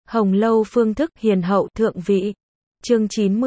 Hồng Lâu phương thức hiền hậu thượng vị. Chương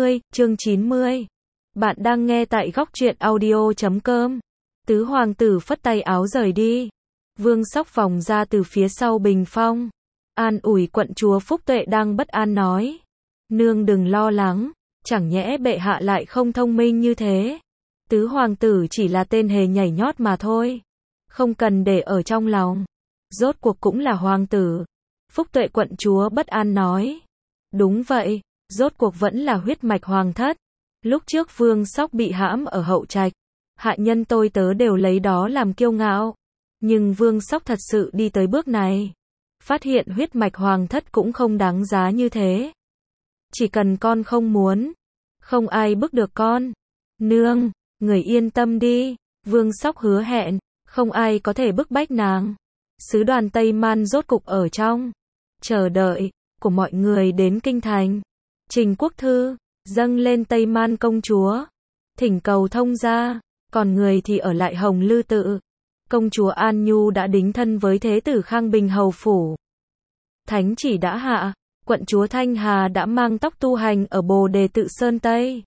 90. Bạn đang nghe tại góc truyện audio.com. Tứ hoàng tử phất tay áo rời đi. Vương Sóc vòng ra từ phía sau bình phong. An ủi quận chúa Phúc Tuệ đang bất an nói. Nương đừng lo lắng, chẳng nhẽ bệ hạ lại không thông minh như thế. Tứ hoàng tử chỉ là tên hề nhảy nhót mà thôi. Không cần để ở trong lòng. Rốt cuộc cũng là hoàng tử. Phúc Tuệ quận chúa bất an nói. Đúng vậy, rốt cuộc vẫn là huyết mạch hoàng thất. Lúc trước Vương Sóc bị hãm ở hậu trạch, hạ nhân tôi tớ đều lấy đó làm kiêu ngạo. Nhưng Vương Sóc thật sự đi tới bước này. Phát hiện huyết mạch hoàng thất cũng không đáng giá như thế. Chỉ cần con không muốn, không ai bức được con. Nương, người yên tâm đi. Vương Sóc hứa hẹn, không ai có thể bức bách nàng. Sứ đoàn Tây Man rốt cục ở trong chờ đợi của mọi người đến kinh thành. Trình quốc thư dâng lên Tây Man công chúa, thỉnh cầu thông gia, còn người thì ở lại Hồng Lư tự. Công chúa An Nhu đã đính thân với thế tử Khang Bình hầu phủ. Thánh chỉ đã hạ, quận chúa Thanh Hà đã mang tóc tu hành ở Bồ Đề tự Sơn Tây.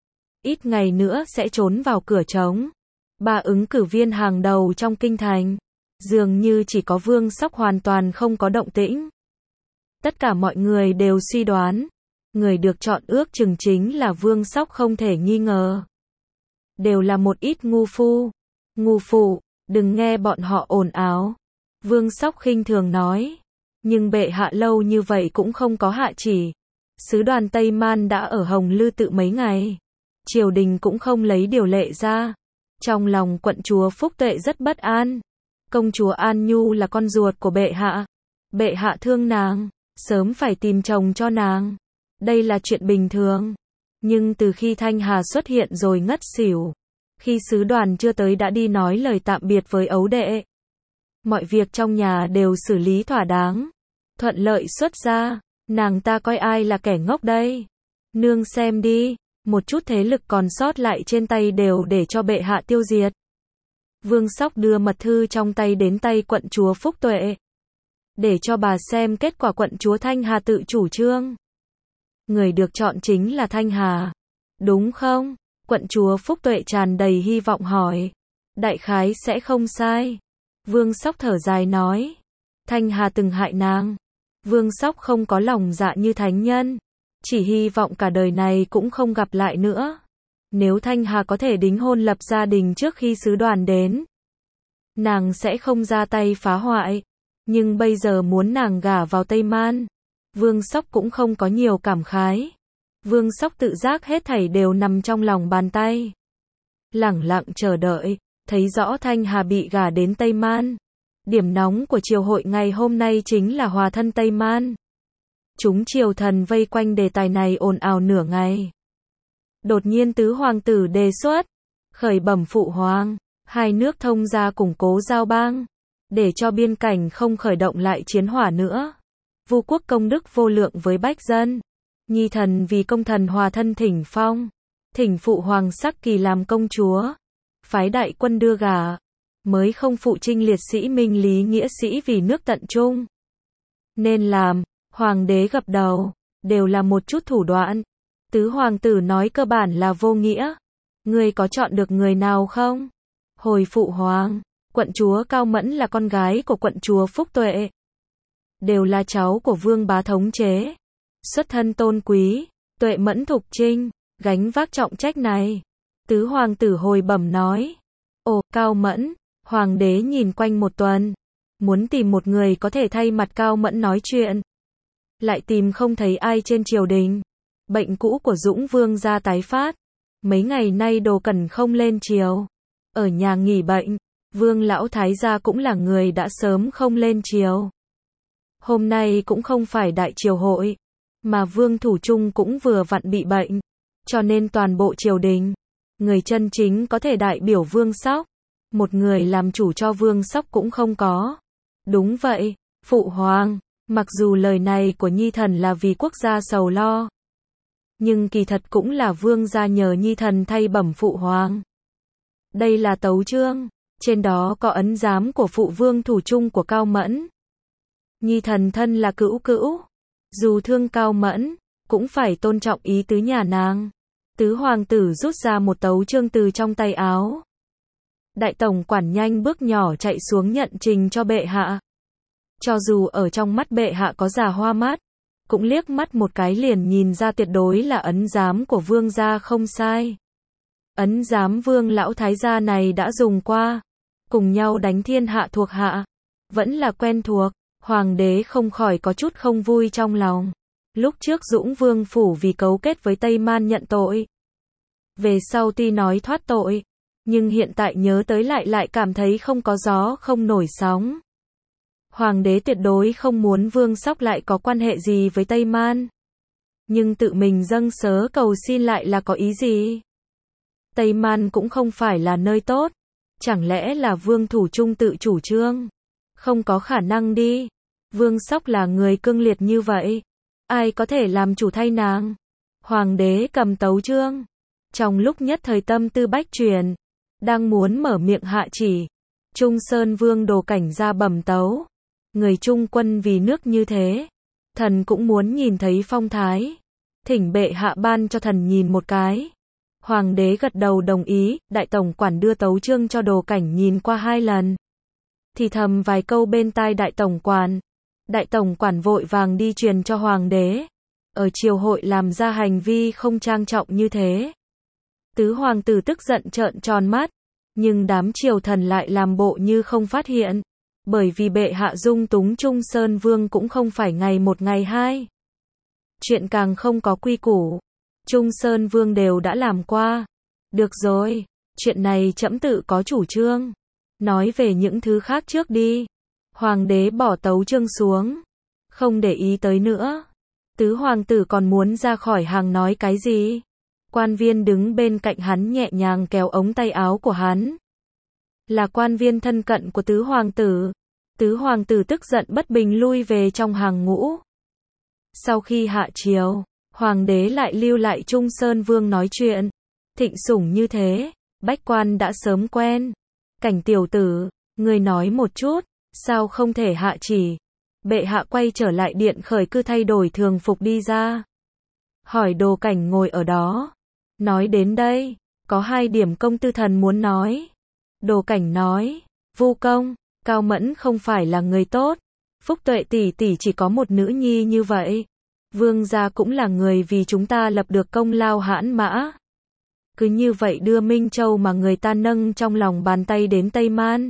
Ít ngày nữa sẽ trốn vào cửa trống. Ba ứng cử viên hàng đầu trong kinh thành, dường như chỉ có Vương Sóc hoàn toàn không có động tĩnh. Tất cả mọi người đều suy đoán, người được chọn ước chừng chính là Vương Sóc không thể nghi ngờ. Đều là một ít ngu phu, ngu phụ, đừng nghe bọn họ ồn ào. Vương Sóc khinh thường nói, nhưng bệ hạ lâu như vậy cũng không có hạ chỉ. Sứ đoàn Tây Man đã ở Hồng Lư tự mấy ngày, triều đình cũng không lấy điều lệ ra. Trong lòng quận chúa Phúc Tuệ rất bất an. Công chúa An Nhu là con ruột của bệ hạ. Bệ hạ thương nàng, sớm phải tìm chồng cho nàng. Đây là chuyện bình thường. Nhưng từ khi Thanh Hà xuất hiện rồi ngất xỉu. Khi sứ đoàn chưa tới đã đi nói lời tạm biệt với ấu đệ. Mọi việc trong nhà đều xử lý thỏa đáng. Thuận lợi xuất ra. Nàng ta coi ai là kẻ ngốc đây. Nương xem đi. Một chút thế lực còn sót lại trên tay đều để cho bệ hạ tiêu diệt. Vương Sóc đưa mật thư trong tay đến tay quận chúa Phúc Tuệ. Để cho bà xem kết quả quận chúa Thanh Hà tự chủ trương. Người được chọn chính là Thanh Hà. Đúng không? Quận chúa Phúc Tuệ tràn đầy hy vọng hỏi. Đại khái sẽ không sai. Vương Sóc thở dài nói. Thanh Hà từng hại nàng. Vương Sóc không có lòng dạ như thánh nhân. Chỉ hy vọng cả đời này cũng không gặp lại nữa. Nếu Thanh Hà có thể đính hôn lập gia đình trước khi sứ đoàn đến, nàng sẽ không ra tay phá hoại. Nhưng bây giờ muốn nàng gả vào Tây Man, Vương Sóc cũng không có nhiều cảm khái. Vương Sóc tự giác hết thảy đều nằm trong lòng bàn tay. Lẳng lặng chờ đợi, thấy rõ Thanh Hà bị gả đến Tây Man. Điểm nóng của triều hội ngày hôm nay chính là hòa thân Tây Man. Chúng triều thần vây quanh đề tài này ồn ào nửa ngày. Đột nhiên tứ hoàng tử đề xuất, khởi bẩm phụ hoàng, hai nước thông gia củng cố giao bang, để cho biên cảnh không khởi động lại chiến hỏa nữa. Vu quốc công đức vô lượng với bách dân. Nhi thần vì công thần hòa thân thỉnh phong, thỉnh phụ hoàng sắc kỳ làm công chúa, phái đại quân đưa gả, mới không phụ trinh liệt sĩ minh lý nghĩa sĩ vì nước tận trung. Nên làm. Hoàng đế gật đầu, đều là một chút thủ đoạn. Tứ hoàng tử nói cơ bản là vô nghĩa. Ngươi có chọn được người nào không? Hồi phụ hoàng, quận chúa Cao Mẫn là con gái của quận chúa Phúc Tuệ. Đều là cháu của vương bá thống chế. Xuất thân tôn quý, Tuệ Mẫn thục trinh, gánh vác trọng trách này. Tứ hoàng tử hồi bẩm nói. Ồ, Cao Mẫn, hoàng đế nhìn quanh một tuần. Muốn tìm một người có thể thay mặt Cao Mẫn nói chuyện. Lại tìm không thấy ai trên triều đình. Bệnh cũ của Dũng Vương gia tái phát. Mấy ngày nay Đồ Cẩn không lên triều. Ở nhà nghỉ bệnh. Vương lão thái gia cũng là người đã sớm không lên triều. Hôm nay cũng không phải đại triều hội. Mà Vương Thủ Trung cũng vừa vặn bị bệnh. Cho nên toàn bộ triều đình, người chân chính có thể đại biểu Vương Sóc. Một người làm chủ cho Vương Sóc cũng không có. Đúng vậy, phụ hoàng. Mặc dù lời này của Nhi thần là vì quốc gia sầu lo, nhưng kỳ thật cũng là vương gia nhờ Nhi thần thay bẩm phụ hoàng. Đây là tấu chương, trên đó có ấn giám của phụ vương Thủ Trung của Cao Mẫn. Nhi thần thân là cữu cữu, Dù thương Cao Mẫn, cũng phải tôn trọng ý tứ nhà nàng. Tứ hoàng tử rút ra một tấu chương từ trong tay áo. Đại tổng quản nhanh bước nhỏ chạy xuống nhận trình cho bệ hạ. Cho dù ở trong mắt bệ hạ có già hoa mắt, cũng liếc mắt một cái liền nhìn ra tuyệt đối là ấn giám của vương gia không sai. Ấn giám vương lão thái gia này đã dùng qua, cùng nhau đánh thiên hạ thuộc hạ, vẫn là quen thuộc. Hoàng đế không khỏi có chút không vui trong lòng. Lúc trước Dũng Vương phủ vì cấu kết với Tây Man nhận tội, về sau tuy nói thoát tội, nhưng hiện tại nhớ tới lại cảm thấy không có gió không nổi sóng. Hoàng đế tuyệt đối không muốn Vương Sóc lại có quan hệ gì với Tây Man. Nhưng tự mình dâng sớ cầu xin lại là có ý gì? Tây Man cũng không phải là nơi tốt. Chẳng lẽ là Vương Thủ Trung tự chủ trương? Không có khả năng đi. Vương Sóc là người cương liệt như vậy. Ai có thể làm chủ thay nàng? Hoàng đế cầm tấu chương. Trong lúc nhất thời tâm tư bách chuyển, đang muốn mở miệng hạ chỉ, Trung Sơn Vương Đồ Cảnh ra bẩm tấu. Người Trung quân vì nước như thế, thần cũng muốn nhìn thấy phong thái. Thỉnh bệ hạ ban cho thần nhìn một cái. Hoàng đế gật đầu đồng ý, đại tổng quản đưa tấu chương cho Đồ Cảnh nhìn qua 2 lần. Thì thầm vài câu bên tai đại tổng quản. Đại tổng quản vội vàng đi truyền cho hoàng đế. Ở triều hội làm ra hành vi không trang trọng như thế. Tứ hoàng tử tức giận trợn tròn mắt, nhưng đám triều thần lại làm bộ như không phát hiện. Bởi vì bệ hạ dung túng Trung Sơn Vương cũng không phải ngày một ngày hai. Chuyện càng không có quy củ. Trung Sơn Vương đều đã làm qua. Được rồi, chuyện này trẫm tự có chủ trương. Nói về những thứ khác trước đi. Hoàng đế bỏ tấu chương xuống, không để ý tới nữa. Tứ hoàng tử còn muốn ra khỏi hàng nói cái gì? Quan viên đứng bên cạnh hắn nhẹ nhàng kéo ống tay áo của hắn. Là quan viên thân cận của tứ hoàng tử. Tứ hoàng tử tức giận bất bình lui về trong hàng ngũ. Sau khi hạ triều, hoàng đế lại lưu lại Trung Sơn Vương nói chuyện. Thịnh sủng như thế, bách quan đã sớm quen. Cảnh tiểu tử, người nói một chút, sao không thể hạ chỉ? Bệ hạ quay trở lại điện khởi cư thay đổi thường phục đi ra. Hỏi Đồ Cảnh ngồi ở đó. Nói đến đây, có 2 điểm công tư thần muốn nói. Đồ Cảnh nói, Vu công, Cao Mẫn không phải là người tốt. Phúc Tuệ tỷ tỷ chỉ có một nữ nhi như vậy. Vương gia cũng là người vì chúng ta lập được công lao hãn mã. Cứ như vậy đưa Minh Châu mà người ta nâng trong lòng bàn tay đến Tây Man.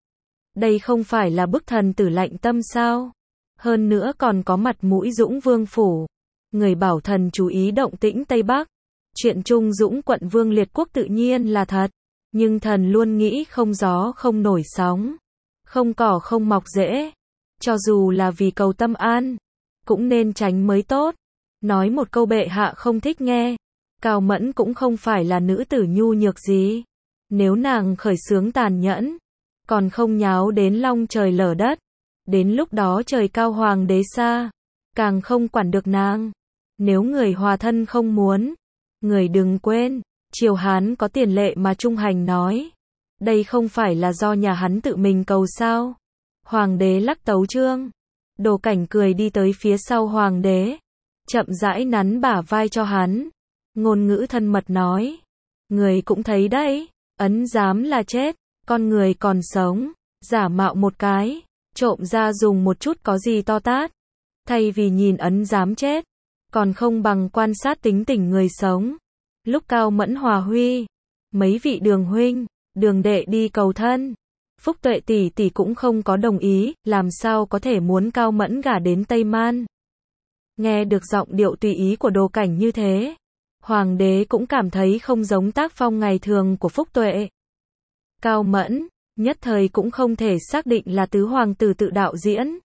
Đây không phải là bức thần tử lạnh tâm sao? Hơn nữa còn có mặt mũi Dũng Vương phủ. Người bảo thần chú ý động tĩnh Tây Bắc. Chuyện Trung Dũng quận Vương liệt quốc tự nhiên là thật. Nhưng thần luôn nghĩ không gió không nổi sóng. Không cỏ không mọc rễ. Cho dù là vì cầu tâm an, cũng nên tránh mới tốt. Nói một câu bệ hạ không thích nghe. Cao Mẫn cũng không phải là nữ tử nhu nhược gì. Nếu nàng khởi xướng tàn nhẫn, còn không nháo đến long trời lở đất. Đến lúc đó trời cao hoàng đế xa, càng không quản được nàng. Nếu người hòa thân không muốn, người đừng quên, triều Hán có tiền lệ mà Trung Hành nói. Đây không phải là do nhà hắn tự mình cầu sao? Hoàng đế lắc tấu chương. Đồ Cảnh cười đi tới phía sau hoàng đế, chậm rãi nắn bả vai cho hắn. Ngôn ngữ thân mật nói, người cũng thấy đấy, ấn giám là chết, con người còn sống, giả mạo một cái, trộm ra dùng một chút có gì to tát. Thay vì nhìn ấn giám chết, còn không bằng quan sát tính tình người sống. Lúc Cao Mẫn hòa huy, mấy vị Đường huynh, Đường đệ đi cầu thân, Phúc Tuệ tỷ tỷ cũng không có đồng ý, làm sao có thể muốn Cao Mẫn gả đến Tây Man. Nghe được giọng điệu tùy ý của Đồ Cảnh như thế, hoàng đế cũng cảm thấy không giống tác phong ngày thường của Phúc Tuệ. Cao Mẫn, nhất thời cũng không thể xác định là tứ hoàng tử tự đạo diễn,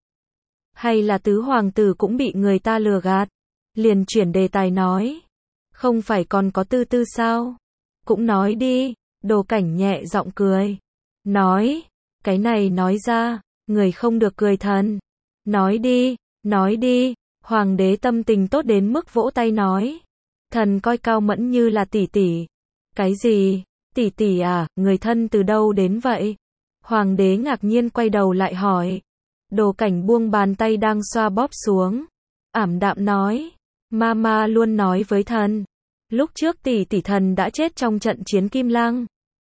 hay là tứ hoàng tử cũng bị người ta lừa gạt. Liền chuyển đề tài nói, không phải còn có Tư Tư sao? Cũng nói đi. Đồ Cảnh nhẹ giọng cười, nói, cái này nói ra, người không được cười thần. Nói đi, nói đi. Hoàng đế tâm tình tốt đến mức vỗ tay nói, thần coi Cao Mẫn như là tỷ tỷ. Cái gì? Tỷ tỷ à, người thân từ đâu đến vậy? Hoàng đế ngạc nhiên quay đầu lại hỏi. Đồ Cảnh buông bàn tay đang xoa bóp xuống. ảm đạm nói. Mama luôn nói với thần. Lúc trước tỷ tỷ thần đã chết trong trận chiến Kim Lăng.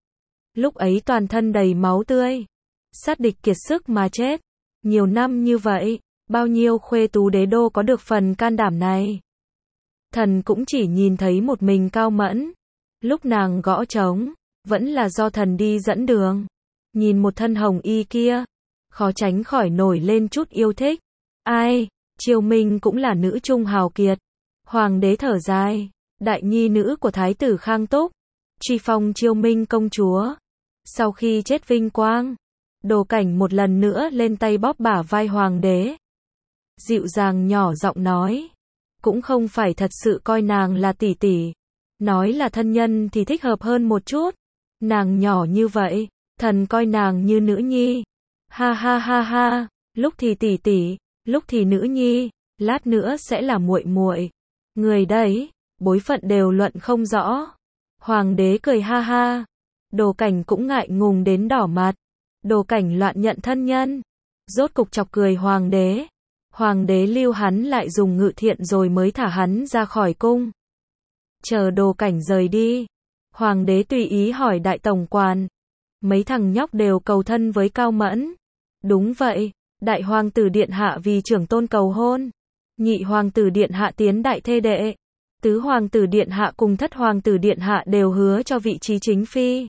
Lúc ấy toàn thân đầy máu tươi. Sát địch kiệt sức mà chết. Nhiều năm như vậy, bao nhiêu khuê tú đế đô có được phần can đảm này. Thần cũng chỉ nhìn thấy một mình Cao Mẫn. Lúc nàng gõ trống, vẫn là do thần đi dẫn đường. Nhìn một thân hồng y kia, khó tránh khỏi nổi lên chút yêu thích. Ai, Chiêu Minh cũng là nữ trung hào kiệt. Hoàng đế thở dài, đại nhi nữ của thái tử Khang Túc, truy phong Chiêu Minh công chúa. Sau khi chết vinh quang, Đồ Cảnh một lần nữa lên tay bóp bả vai hoàng đế. Dịu dàng nhỏ giọng nói, cũng không phải thật sự coi nàng là tỷ tỷ. Nói là thân nhân thì thích hợp hơn một chút. Nàng nhỏ như vậy, thần coi nàng như nữ nhi. Ha ha ha ha, lúc thì tỷ tỷ, lúc thì nữ nhi, lát nữa sẽ là muội muội. Người đấy, bối phận đều luận không rõ. Hoàng đế cười ha ha. Đồ Cảnh cũng ngại ngùng đến đỏ mặt. Đồ Cảnh loạn nhận thân nhân. Rốt cục chọc cười hoàng đế. Hoàng đế lưu hắn lại dùng ngự thiện rồi mới thả hắn ra khỏi cung. Chờ Đồ Cảnh rời đi, hoàng đế tùy ý hỏi đại tổng quản. Mấy thằng nhóc đều cầu thân với Cao Mẫn. Đúng vậy, đại hoàng tử điện hạ vì trưởng tôn cầu hôn. Nhị hoàng tử điện hạ tiến đại thê đệ. Tứ hoàng tử điện hạ cùng thất hoàng tử điện hạ đều hứa cho vị trí chính phi.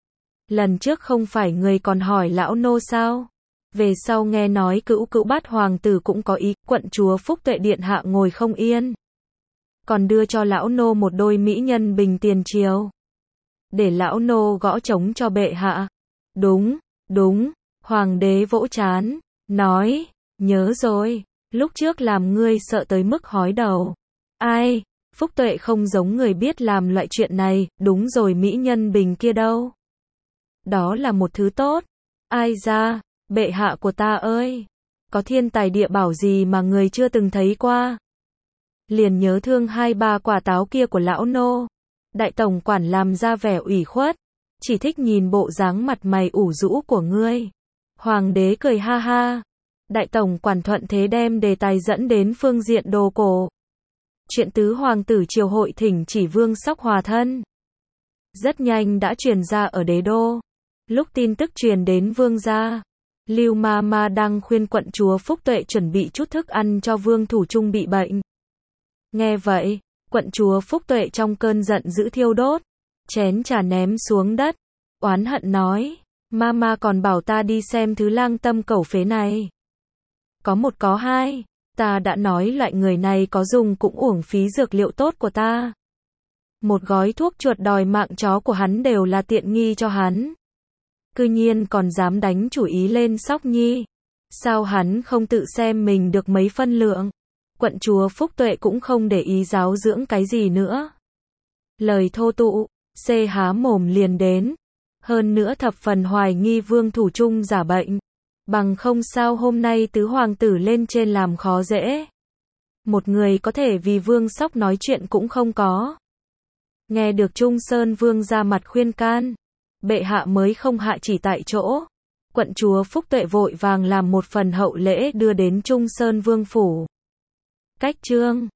Lần trước không phải người còn hỏi lão nô sao? Về sau nghe nói cữu cữu bát hoàng tử cũng có ý, quận chúa Phúc Tuệ điện hạ ngồi không yên. Còn đưa cho lão nô một đôi mỹ nhân bình tiền triều. Để lão nô gõ trống cho bệ hạ. Đúng, đúng, hoàng đế vỗ trán, nói, nhớ rồi, lúc trước làm ngươi sợ tới mức hói đầu. Ai, Phúc Tuệ không giống người biết làm loại chuyện này, đúng rồi mỹ nhân bình kia đâu. Đó là một thứ tốt. Ai ra, bệ hạ của ta ơi, có thiên tài địa bảo gì mà người chưa từng thấy qua. Liền nhớ thương 2-3 quả táo kia của lão nô. Đại tổng quản làm ra vẻ ủy khuất, chỉ thích nhìn bộ dáng mặt mày ủ rũ của ngươi. Hoàng đế cười ha ha. Đại tổng quản thuận thế đem đề tài dẫn đến phương diện đồ cổ. Chuyện tứ hoàng tử triều hội thỉnh chỉ vương sóc hòa thân. Rất nhanh đã truyền ra ở đế đô. Lúc tin tức truyền đến vương gia, Lưu Mama đang khuyên quận chúa Phúc Tuệ chuẩn bị chút thức ăn cho vương thủ trung bị bệnh. Nghe vậy, quận chúa Phúc Tuệ trong cơn giận dữ thiêu đốt, chén trà ném xuống đất, oán hận nói, Mama còn bảo ta đi xem thứ lang tâm cẩu phế này. Có một có hai, ta đã nói loại người này có dùng cũng uổng phí dược liệu tốt của ta. Một gói thuốc chuột đòi mạng chó của hắn đều là tiện nghi cho hắn. Cư nhiên còn dám đánh chủ ý lên Sóc Nhi. Sao hắn không tự xem mình được mấy phân lượng? Quận chúa Phúc Tuệ cũng không để ý giáo dưỡng cái gì nữa. Lời thô tụ, xê há mồm liền đến. Hơn nữa thập phần hoài nghi vương thủ trung giả bệnh. Bằng không sao hôm nay tứ hoàng tử lên trên làm khó dễ. Một người có thể vì vương Sóc nói chuyện cũng không có. Nghe được Trung Sơn vương ra mặt khuyên can. Bệ hạ mới không hạ chỉ tại chỗ. Quận chúa Phúc Tuệ vội vàng làm một phần hậu lễ đưa đến Trung Sơn vương phủ. Cách chương